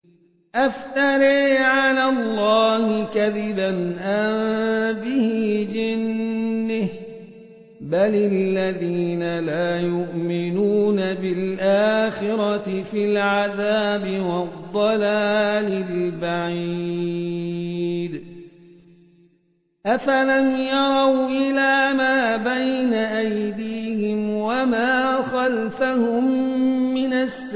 أفتري على الله كذبا أم به جنة بل الذين لا يؤمنون بالآخرة في العذاب والضلال البعيد أفلم يروا إلى ما بين أيديهم وما خلفهم من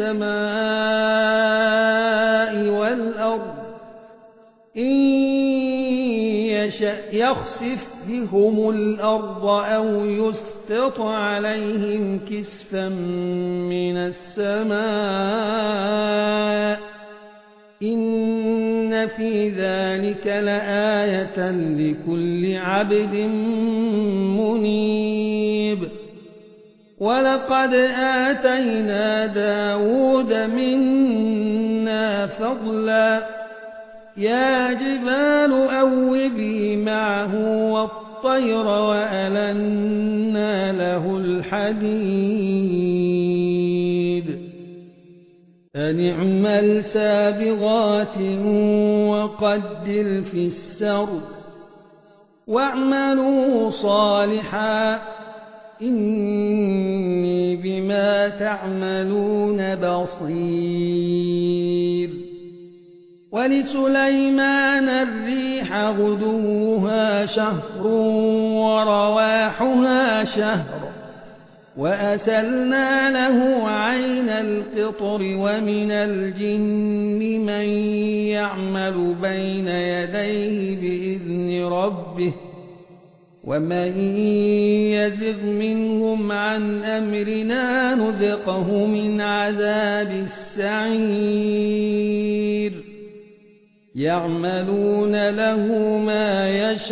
السماء والأرض إن يشأ يخسف بهم الأرض أو يسقط عليهم كسفا من السماء إن في ذلك لآية لكل عبد منيب ولقد آتينا داود منا فضلا يا جبال أوبي معه والطير وألنا له الحديد أن اعمل سابغات وقدر في السرد واعملوا صالحا إني بما تعملون بصير ولسليمان الريح غدوها شهر ورواحها شهر وأسلنا له عين القطر ومن الجن من يعمل بين يديه بإذن ربه ومن يزغ منهم عن أمرنا نذقه من عذاب السعير يعملون له ما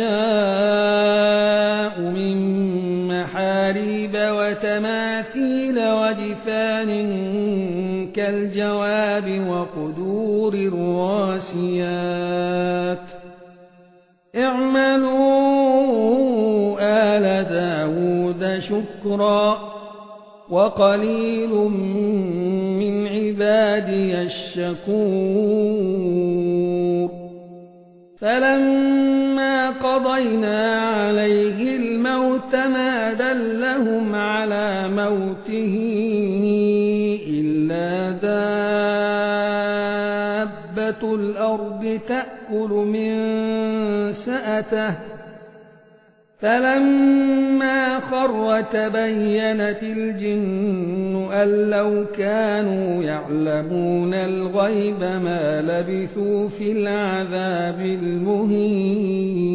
يشاء من محاريب وتماثيل وجفان كالجواب وقدور الراسيات اعملوا آل داود شكرا وقليل من عبادي الشكور فلما قضينا عليه الموت ما دلهم على موته إلا دابة الأرض تأكل من سأته فلما خر تبينت الجن أن لو كانوا يعلمون الغيب ما لبثوا في العذاب المهين